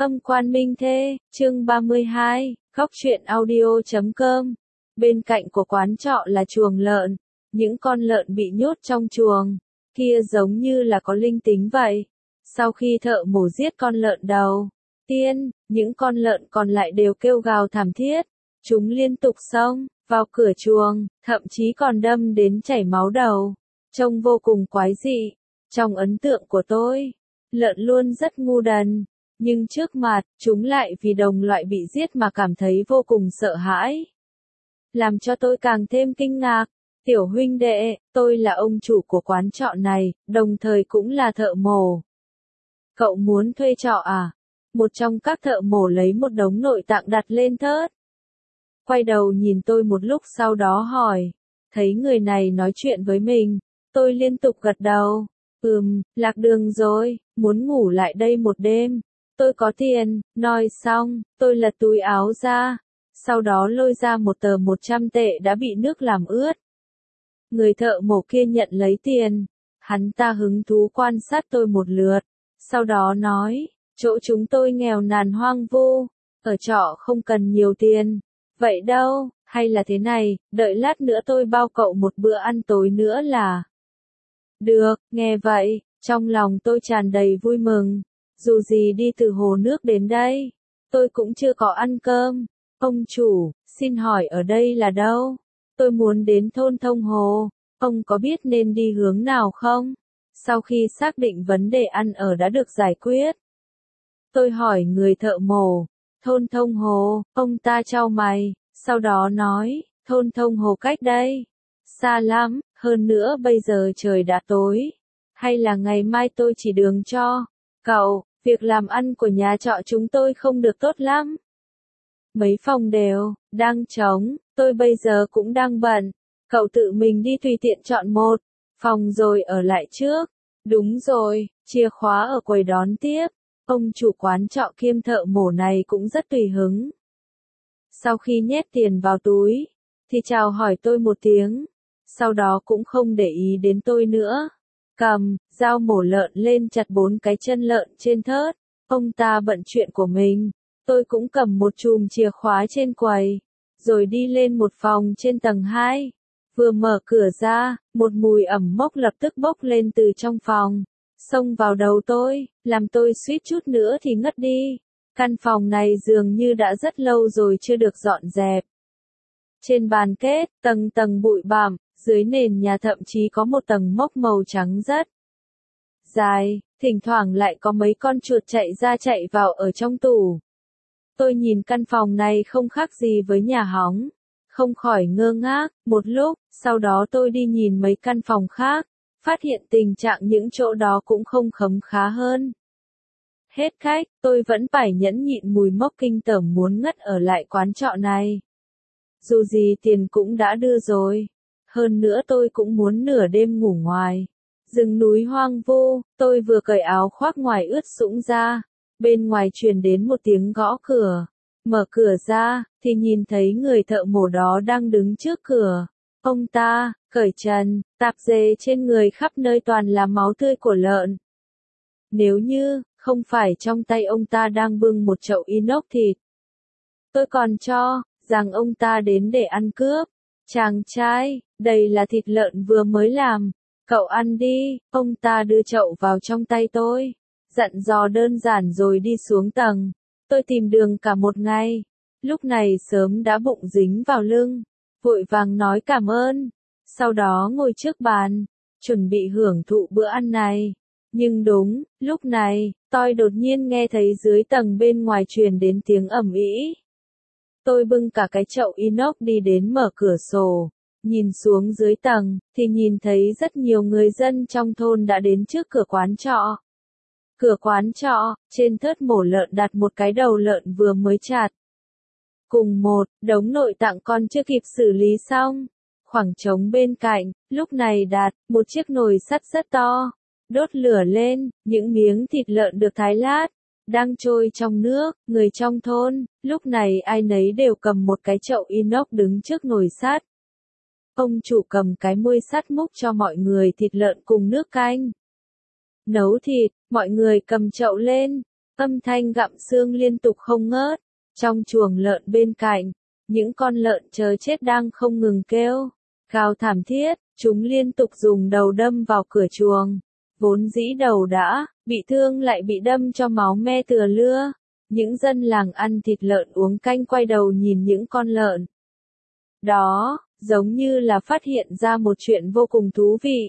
Âm quan minh thê, chương 32, góc truyện audio.com. Bên cạnh của quán trọ là chuồng lợn, những con lợn bị nhốt trong chuồng, kia giống như là có linh tính vậy. Sau khi thợ mổ giết con lợn đầu tiên, những con lợn còn lại đều kêu gào thảm thiết, chúng liên tục xông vào cửa chuồng, thậm chí còn đâm đến chảy máu đầu, trông vô cùng quái dị. Trong ấn tượng của tôi, lợn luôn rất ngu đần, nhưng trước mặt, chúng lại vì đồng loại bị giết mà cảm thấy vô cùng sợ hãi. Làm cho tôi càng thêm kinh ngạc. Tiểu huynh đệ, tôi là ông chủ của quán trọ này, đồng thời cũng là thợ mổ. Cậu muốn thuê trọ à? Một trong các thợ mổ lấy một đống nội tạng đặt lên thớt. Quay đầu nhìn tôi một lúc sau đó hỏi. Thấy người này nói chuyện với mình, tôi liên tục gật đầu. Lạc đường rồi, muốn ngủ lại đây một đêm. Tôi có tiền, nói xong, tôi lật túi áo ra. Sau đó lôi ra một tờ 100 tệ đã bị nước làm ướt. Người thợ mổ kia nhận lấy tiền. Hắn ta hứng thú quan sát tôi một lượt. Sau đó nói, chỗ chúng tôi nghèo nàn hoang vu. Ở trọ không cần nhiều tiền. Vậy đâu, hay là thế này, đợi lát nữa tôi bao cậu một bữa ăn tối nữa là. Được, nghe vậy, trong lòng tôi tràn đầy vui mừng. Dù gì đi từ hồ nước đến đây, tôi cũng chưa có ăn cơm. Ông chủ, xin hỏi ở đây là đâu? Tôi muốn đến thôn Thông Hồ, ông có biết nên đi hướng nào không? Sau khi xác định vấn đề ăn ở đã được giải quyết, tôi hỏi người thợ mổ, thôn Thông Hồ, ông ta chau mày, sau đó nói, thôn Thông Hồ cách đây xa lắm, hơn nữa bây giờ trời đã tối, hay là ngày mai tôi chỉ đường cho cậu. Việc làm ăn của nhà trọ chúng tôi không được tốt lắm. Mấy phòng đều đang trống, tôi bây giờ cũng đang bận. Cậu tự mình đi tùy tiện chọn một phòng rồi ở lại trước. Đúng rồi, chìa khóa ở quầy đón tiếp. Ông chủ quán trọ kiêm thợ mổ này cũng rất tùy hứng. Sau khi nhét tiền vào túi, thì chào hỏi tôi một tiếng. Sau đó cũng không để ý đến tôi nữa. Cầm dao mổ lợn lên chặt 4 cái chân lợn trên thớt. Ông ta bận chuyện của mình. Tôi cũng cầm một chùm chìa khóa trên quầy. Rồi đi lên một phòng trên tầng 2. Vừa mở cửa ra, một mùi ẩm mốc lập tức bốc lên từ trong phòng. Xông vào đầu tôi, làm tôi suýt chút nữa thì ngất đi. Căn phòng này dường như đã rất lâu rồi chưa được dọn dẹp. Trên bàn kết, tầng tầng bụi bặm. Dưới nền nhà thậm chí có một tầng mốc màu trắng rất dài, thỉnh thoảng lại có mấy con chuột chạy ra chạy vào ở trong tủ. Tôi nhìn căn phòng này không khác gì với nhà hóng, không khỏi ngơ ngác, một lúc, sau đó tôi đi nhìn mấy căn phòng khác, phát hiện tình trạng những chỗ đó cũng không khấm khá hơn. Hết khách, tôi vẫn phải nhẫn nhịn mùi mốc kinh tởm muốn ngất ở lại quán trọ này. Dù gì tiền cũng đã đưa rồi. Hơn nữa tôi cũng muốn nửa đêm ngủ ngoài. Rừng núi hoang vu, tôi vừa cởi áo khoác ngoài ướt sũng ra. Bên ngoài truyền đến một tiếng gõ cửa. Mở cửa ra, thì nhìn thấy người thợ mổ đó đang đứng trước cửa. Ông ta, cởi trần, tạp dề trên người khắp nơi toàn là máu tươi của lợn. Nếu như, không phải trong tay ông ta đang bưng một chậu inox thịt, tôi còn cho rằng ông ta đến để ăn cướp. Chàng trai, đây là thịt lợn vừa mới làm, cậu ăn đi. Ông ta đưa chậu vào trong tay tôi, dặn dò đơn giản rồi đi xuống tầng. Tôi tìm đường cả một ngày, lúc này sớm đã bụng dính vào lưng, vội vàng nói cảm ơn, sau đó ngồi trước bàn, chuẩn bị hưởng thụ bữa ăn này. Nhưng đúng, lúc này, tôi đột nhiên nghe thấy dưới tầng bên ngoài truyền đến tiếng ầm ĩ. Tôi bưng cả cái chậu inox đi đến mở cửa sổ, nhìn xuống dưới tầng, thì nhìn thấy rất nhiều người dân trong thôn đã đến trước cửa quán trọ. Cửa quán trọ, trên thớt mổ lợn đặt một cái đầu lợn vừa mới chặt. Cùng một đống nội tạng còn chưa kịp xử lý xong. Khoảng trống bên cạnh, lúc này đặt một chiếc nồi sắt rất to, đốt lửa lên, những miếng thịt lợn được thái lát đang trôi trong nước. Người trong thôn, lúc này ai nấy đều cầm một cái chậu inox đứng trước nồi sắt. Ông chủ cầm cái muôi sắt múc cho mọi người thịt lợn cùng nước canh. Nấu thịt, mọi người cầm chậu lên. Âm thanh gặm xương liên tục không ngớt. Trong chuồng lợn bên cạnh, những con lợn chờ chết đang không ngừng kêu, gào thảm thiết, chúng liên tục dùng đầu đâm vào cửa chuồng. Vốn dĩ đầu đã bị thương lại bị đâm cho máu me tựa lưa. Những dân làng ăn thịt lợn uống canh quay đầu nhìn những con lợn đó, giống như là phát hiện ra một chuyện vô cùng thú vị.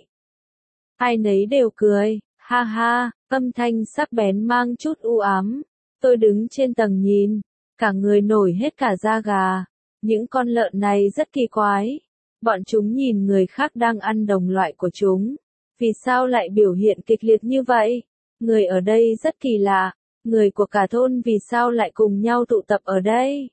Ai nấy đều cười, ha ha, âm thanh sắc bén mang chút u ám. Tôi đứng trên tầng nhìn, cả người nổi hết cả da gà. Những con lợn này rất kỳ quái. Bọn chúng nhìn người khác đang ăn đồng loại của chúng. Vì sao lại biểu hiện kịch liệt như vậy? Người ở đây rất kỳ lạ. Người của cả thôn vì sao lại cùng nhau tụ tập ở đây?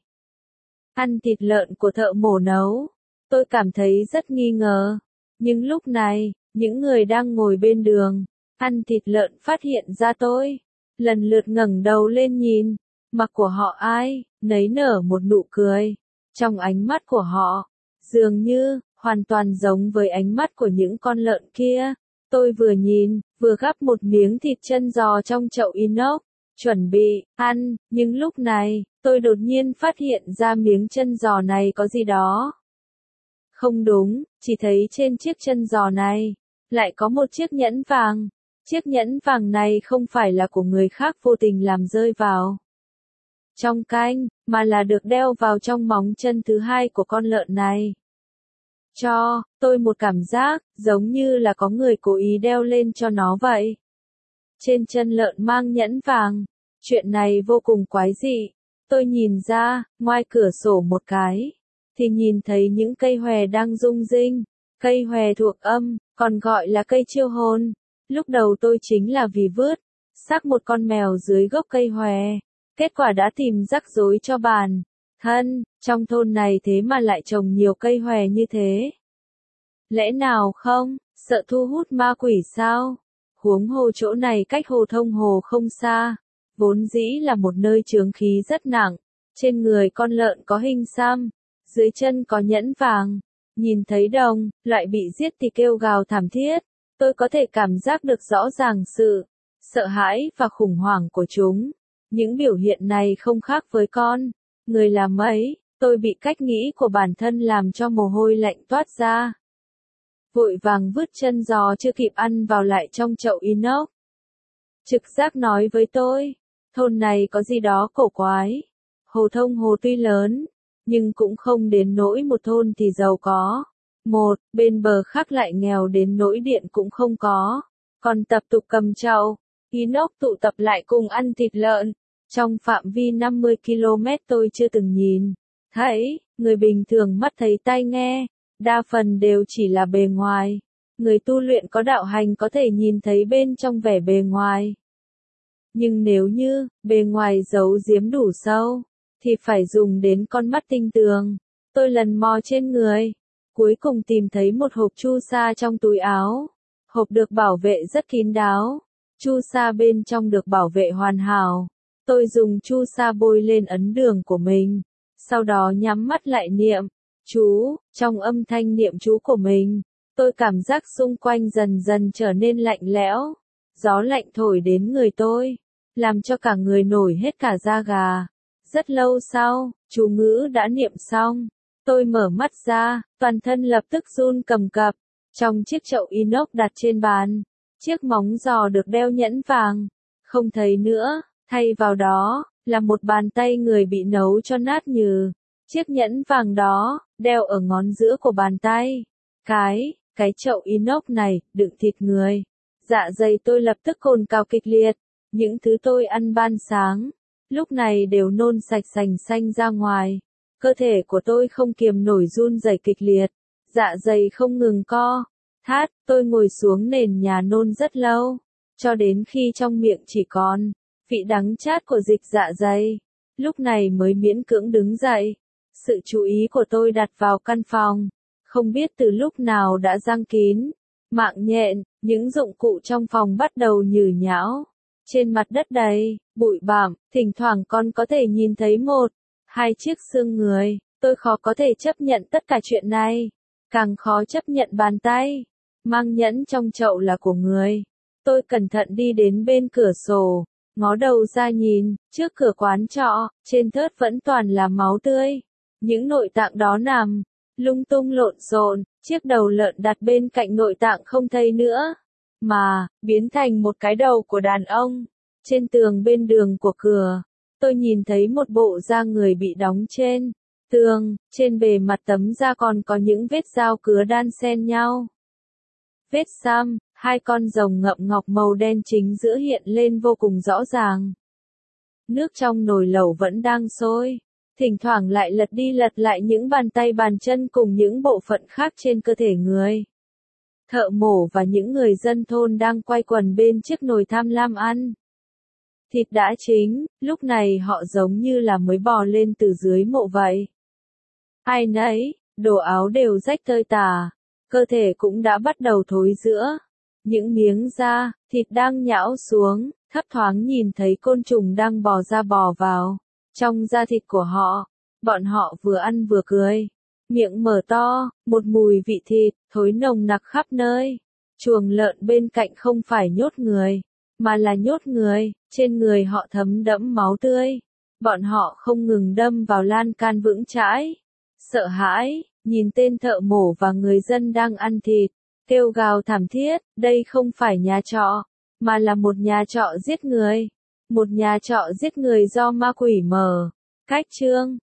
Ăn thịt lợn của thợ mổ nấu. Tôi cảm thấy rất nghi ngờ. Nhưng lúc này, những người đang ngồi bên đường, ăn thịt lợn phát hiện ra tôi. Lần lượt ngẩng đầu lên nhìn. Mặt của họ ai, nấy nở một nụ cười. Trong ánh mắt của họ, dường như, hoàn toàn giống với ánh mắt của những con lợn kia. Tôi vừa nhìn, vừa gắp một miếng thịt chân giò trong chậu inox, chuẩn bị ăn, nhưng lúc này, tôi đột nhiên phát hiện ra miếng chân giò này có gì đó. Không đúng, chỉ thấy trên chiếc chân giò này, lại có một chiếc nhẫn vàng. Chiếc nhẫn vàng này không phải là của người khác vô tình làm rơi vào trong canh, mà là được đeo vào trong móng chân thứ hai của con lợn này. Cho tôi một cảm giác, giống như là có người cố ý đeo lên cho nó vậy. Trên chân lợn mang nhẫn vàng. Chuyện này vô cùng quái dị. Tôi nhìn ra, ngoài cửa sổ một cái, thì nhìn thấy những cây hòe đang rung rinh. Cây hòe thuộc âm, còn gọi là cây chiêu hồn. Lúc đầu tôi chính là vì vứt xác một con mèo dưới gốc cây hòe. Kết quả đã tìm rắc rối cho bản thân, trong thôn này thế mà lại trồng nhiều cây hòe như thế. Lẽ nào không, sợ thu hút ma quỷ sao? Huống hồ chỗ này cách hồ Thông Hồ không xa, vốn dĩ là một nơi chướng khí rất nặng. Trên người con lợn có hình xăm, dưới chân có nhẫn vàng. Nhìn thấy đồng, loại bị giết thì kêu gào thảm thiết. Tôi có thể cảm giác được rõ ràng sự sợ hãi và khủng hoảng của chúng. Những biểu hiện này không khác với con người làm ấy. Tôi bị cách nghĩ của bản thân làm cho mồ hôi lạnh toát ra. Vội vàng vứt chân giò chưa kịp ăn vào lại trong chậu inox. Trực giác nói với tôi, thôn này có gì đó cổ quái. Hồ Thông Hồ tuy lớn, nhưng cũng không đến nỗi một thôn thì giàu có. Một, bên bờ khác lại nghèo đến nỗi điện cũng không có. Còn tập tục cầm chậu inox tụ tập lại cùng ăn thịt lợn. Trong phạm vi 50 km tôi chưa từng nhìn thấy, người bình thường mắt thấy tai nghe, đa phần đều chỉ là bề ngoài. Người tu luyện có đạo hành có thể nhìn thấy bên trong vẻ bề ngoài. Nhưng nếu như, bề ngoài giấu giếm đủ sâu, thì phải dùng đến con mắt tinh tường. Tôi lần mò trên người, cuối cùng tìm thấy một hộp chu sa trong túi áo. Hộp được bảo vệ rất kín đáo. Chu sa bên trong được bảo vệ hoàn hảo. Tôi dùng chu sa bôi lên ấn đường của mình. Sau đó nhắm mắt lại niệm chú. Trong âm thanh niệm chú của mình, tôi cảm giác xung quanh dần dần trở nên lạnh lẽo. Gió lạnh thổi đến người tôi, làm cho cả người nổi hết cả da gà. Rất lâu sau, chú ngữ đã niệm xong. Tôi mở mắt ra, toàn thân lập tức run cầm cập. Trong chiếc chậu inox đặt trên bàn, chiếc móng giò được đeo nhẫn vàng, không thấy nữa, thay vào đó, là một bàn tay người bị nấu cho nát nhừ. Chiếc nhẫn vàng đó, đeo ở ngón giữa của bàn tay. Cái chậu inox này, đựng thịt người. Dạ dày tôi lập tức cồn cào kịch liệt. Những thứ tôi ăn ban sáng, lúc này đều nôn sạch sành xanh ra ngoài. Cơ thể của tôi không kiềm nổi run rẩy kịch liệt. Dạ dày không ngừng co thắt, tôi ngồi xuống nền nhà nôn rất lâu, cho đến khi trong miệng chỉ còn vị đắng chát của dịch dạ dày. Lúc này mới miễn cưỡng đứng dậy. Sự chú ý của tôi đặt vào căn phòng, không biết từ lúc nào đã giăng kín mạng nhện, những dụng cụ trong phòng bắt đầu nhừ nhão. Trên mặt đất đầy bụi bặm, thỉnh thoảng còn có thể nhìn thấy một, hai chiếc xương người. Tôi khó có thể chấp nhận tất cả chuyện này, càng khó chấp nhận bàn tay mang nhẫn trong chậu là của người. Tôi cẩn thận đi đến bên cửa sổ, ngó đầu ra nhìn, trước cửa quán trọ, trên thớt vẫn toàn là máu tươi. Những nội tạng đó nằm lung tung lộn xộn, chiếc đầu lợn đặt bên cạnh nội tạng không thấy nữa, mà biến thành một cái đầu của đàn ông. Trên tường bên đường của cửa, tôi nhìn thấy một bộ da người bị đóng trên tường, trên bề mặt tấm da còn có những vết dao cứa đan xen nhau. Vết xăm, hai con rồng ngậm ngọc màu đen chính giữa hiện lên vô cùng rõ ràng. Nước trong nồi lẩu vẫn đang sôi, thỉnh thoảng lại lật đi lật lại những bàn tay bàn chân cùng những bộ phận khác trên cơ thể người. Thợ mổ và những người dân thôn đang quay quần bên chiếc nồi tham lam ăn. Thịt đã chín, lúc này họ giống như là mới bò lên từ dưới mộ vậy. Ai nấy, đồ áo đều rách tơi tả, cơ thể cũng đã bắt đầu thối rữa. Những miếng da, thịt đang nhão xuống, thấp thoáng nhìn thấy côn trùng đang bò ra bò vào. Trong da thịt của họ, bọn họ vừa ăn vừa cười. Miệng mở to, một mùi vị thịt, thối nồng nặc khắp nơi. Chuồng lợn bên cạnh không phải nhốt người, mà là nhốt người, trên người họ thấm đẫm máu tươi. Bọn họ không ngừng đâm vào lan can vững chãi. Sợ hãi, nhìn tên thợ mổ và người dân đang ăn thịt, kêu gào thảm thiết, đây không phải nhà trọ, mà là một nhà trọ giết người. Một nhà trọ giết người do ma quỷ mở. Cách chương